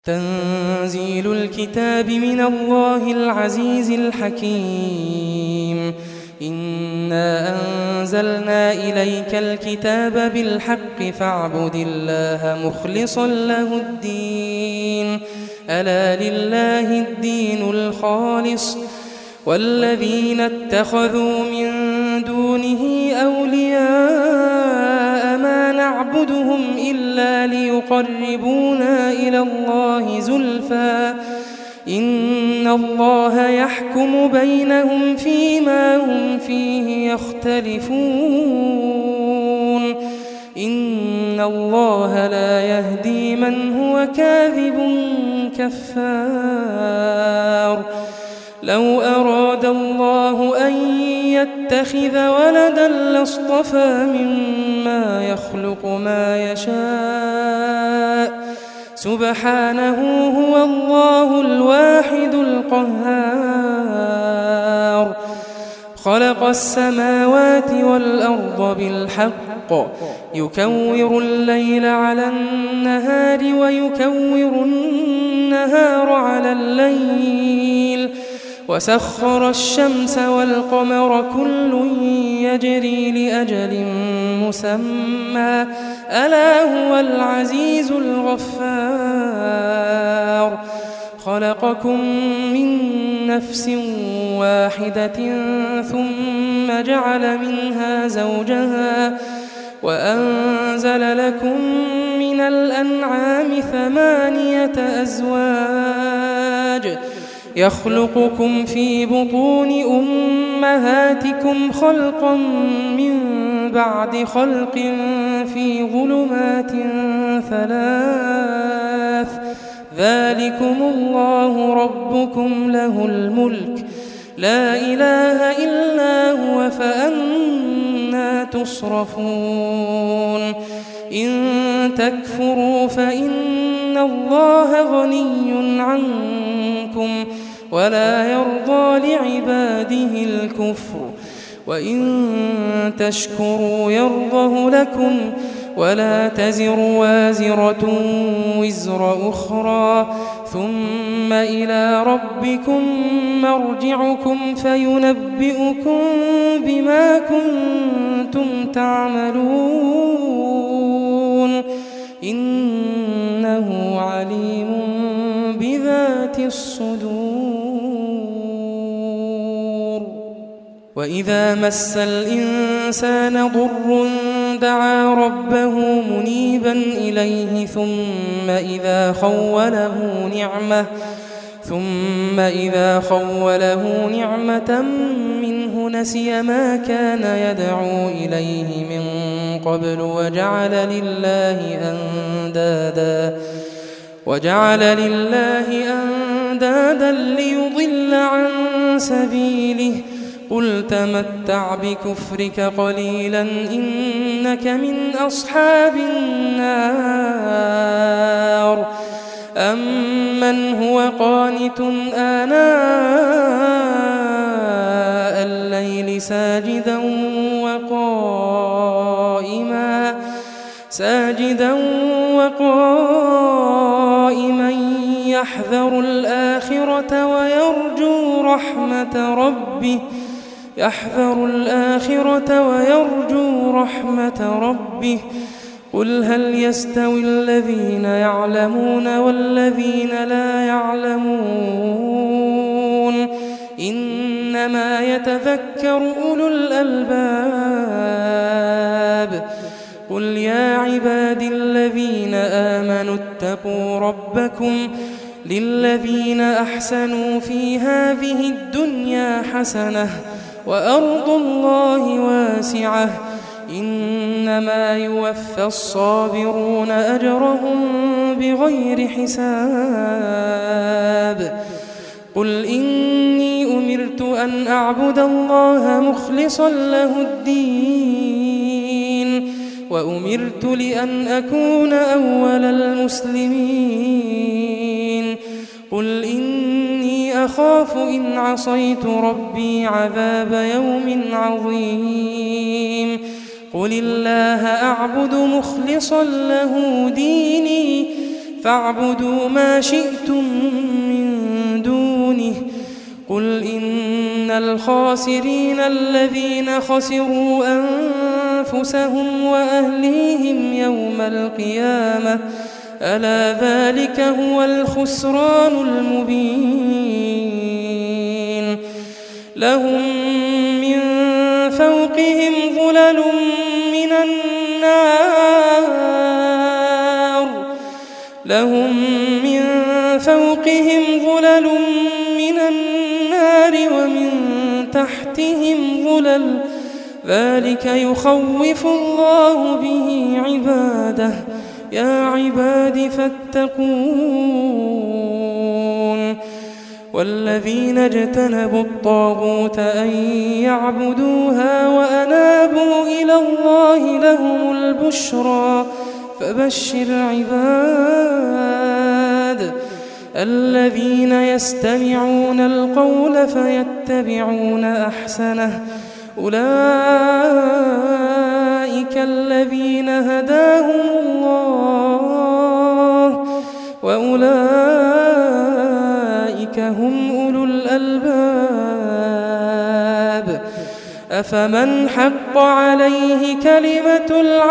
تنزيل الكتاب من الله العزيز الحكيم. إنا أنزلنا إليك الكتاب بالحق فاعبد الله مخلصا له الدين. ألا لله الدين الخالص والذين اتخذوا من دونه أولياء ما نعبدهم إلا ليقربونا إلى الله زلفى إن الله يحكم بينهم فيما هم فيه يختلفون. إن الله لا يهدي من هو كاذب كفار. لو أراد الله أن يتخذ ولدا لاصطفى مما يخلق ما يشاء سبحانه هو الله الواحد القهار. خلق السماوات والأرض بالحق يكور الليل على النهار ويكور النهار على الليل وسخر الشمس والقمر كل يجري لأجل مسمى ألا هو العزيز الغفار. خلقكم من نفس واحدة ثم جعل منها زوجها وأنزل لكم من الأنعام 8 أزواج يخلقكم في بطون أمهاتكم خلقا من بعد خلق في ظلمات 3 ذلكم الله ربكم له الملك لا إله إلا هو فأنى تصرفون. إن تكفروا فإن الله غني عنكم ولا يرضى لعباده الكفر وإن تشكروا يرضه لكم ولا تزر وازرة وزر أخرى ثم إلى ربكم مرجعكم فينبئكم بما كنتم تعملون إنه عليم بذات الصدور. وإذا مس الإنسان ضر دعا ربه منيبا إليه ثم إذا خوله نعمة منه نسي ما كان يدعو إليه من قبل وجعل لله أندادا ليضل عن سبيله. قل تمتع بكفرك قليلا إنك من أصحاب النار. أمن هو قانت آناء الليل ساجدا وقائما يحذر الآخرة ويرجو رحمة ربه. قل هل يستوي الذين يعلمون والذين لا يعلمون إنما يتذكر أولو الألباب. قل يا عبادي الذين آمنوا اتقوا ربكم للذين أحسنوا في هذه الدنيا حسنة وأرض الله واسعة إنما يوفى الصابرون أجرهم بغير حساب. قل إني أمرت أن أعبد الله مخلصا له الدين وأمرت لأن أكون أول المسلمين. قل إني أخاف إن عصيت ربي عذاب يوم عظيم. قل الله أعبد مخلصا له ديني فاعبدوا ما شئتم من دونه قل إن الخاسرين الذين خسروا أنفسهم وأهليهم يوم القيامة ألا ذلك هو الخسران المبين لهم من فوقهم ظلل من النار ومن تحتهم ظلل ذلك يخوف الله به عباده يا عباد فاتقون والذين اجتنبوا الطاغوت أن يعبدوها وأنابوا إلى الله لهم البشرى فبشر عباد الذين يستمعون القول فيتبعون أحسنه أولئك الذين هداهم الله وأولئك هم أولو الألباب أفمن حق عليه كلمة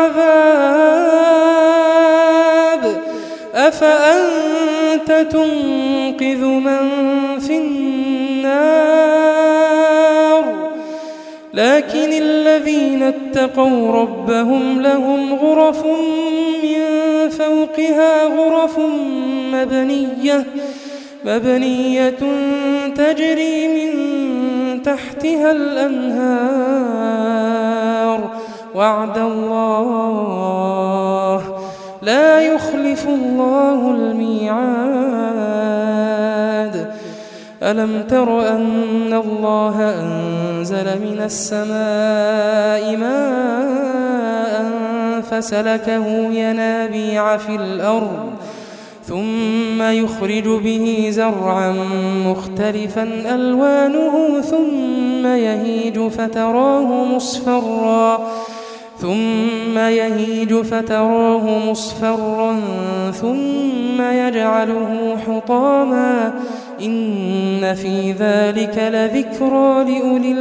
العذاب أفأنت تنقذ من في النار لكن الذين اتقوا ربهم لهم غرف من فوقها غرف مبنية تجري من تحتها الأنهار وعد الله لا يخلف الله الميعاد ألم تر أن الله أنزل من السماء ماء فسلكه ينابيع في الأرض ثم يخرج به زرعا مختلفا ألوانه ثم يهيج فتراه مصفرا ثم يجعله حطاما إن في ذلك لذكرى لأولي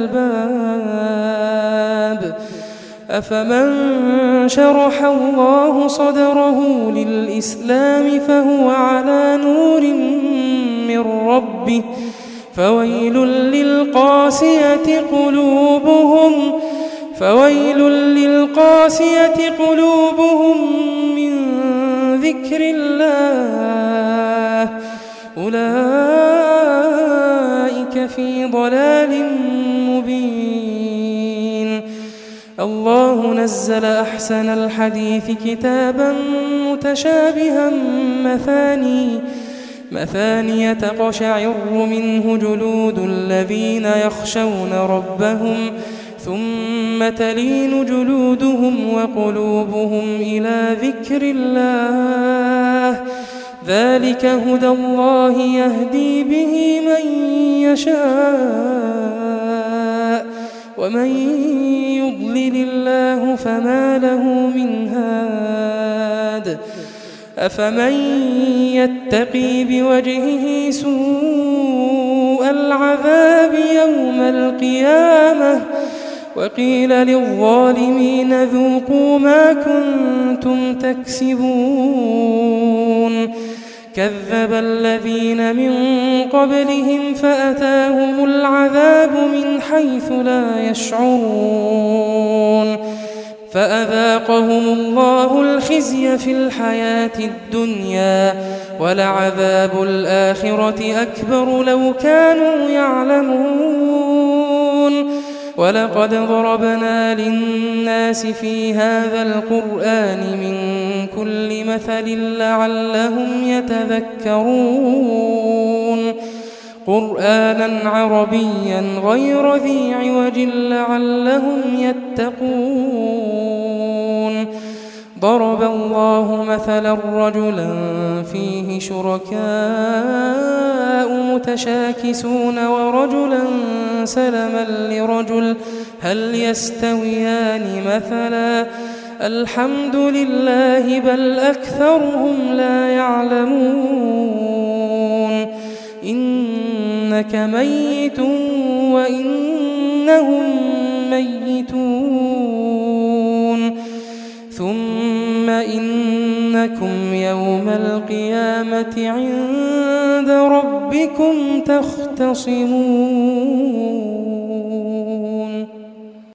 الألباب أفمن شرح الله صدره للإسلام فهو على نور من ربه فويل للقاسية قلوبهم من ذكر الله أولئك في ضلال مبين الله نزل أحسن الحديث كتابا متشابها مثانية تقشعر منه جلود الذين يخشون ربهم ثم تلين جلودهم وقلوبهم إلى ذكر الله ذلك هدى الله يهدي به من يشاء ومن يضلل الله فما له من هاد أفمن يتقي بوجهه سوء العذاب يوم القيامة وقيل للظالمين ذوقوا ما كنتم تكسبون كذب الذين من قبلهم فأتاهم العذاب من حيث لا يشعرون فأذاقهم الله الخزي في الحياة الدنيا ولعذاب الآخرة أكبر لو كانوا يعلمون ولقد ضربنا للناس في هذا القرآن من كل مثل لعلهم يتذكرون قرآنا عربيا غير ذي عوج لعلهم يتقون ضرب الله مثلا رجلا فيه شركاء متشاكسون ورجلا سلما لرجل هل يستويان مثلا الحمد لله بل أكثرهم لا يعلمون إنك ميت وإنهم ميتون ثم إنكم يوم القيامة عند ربكم تختصمون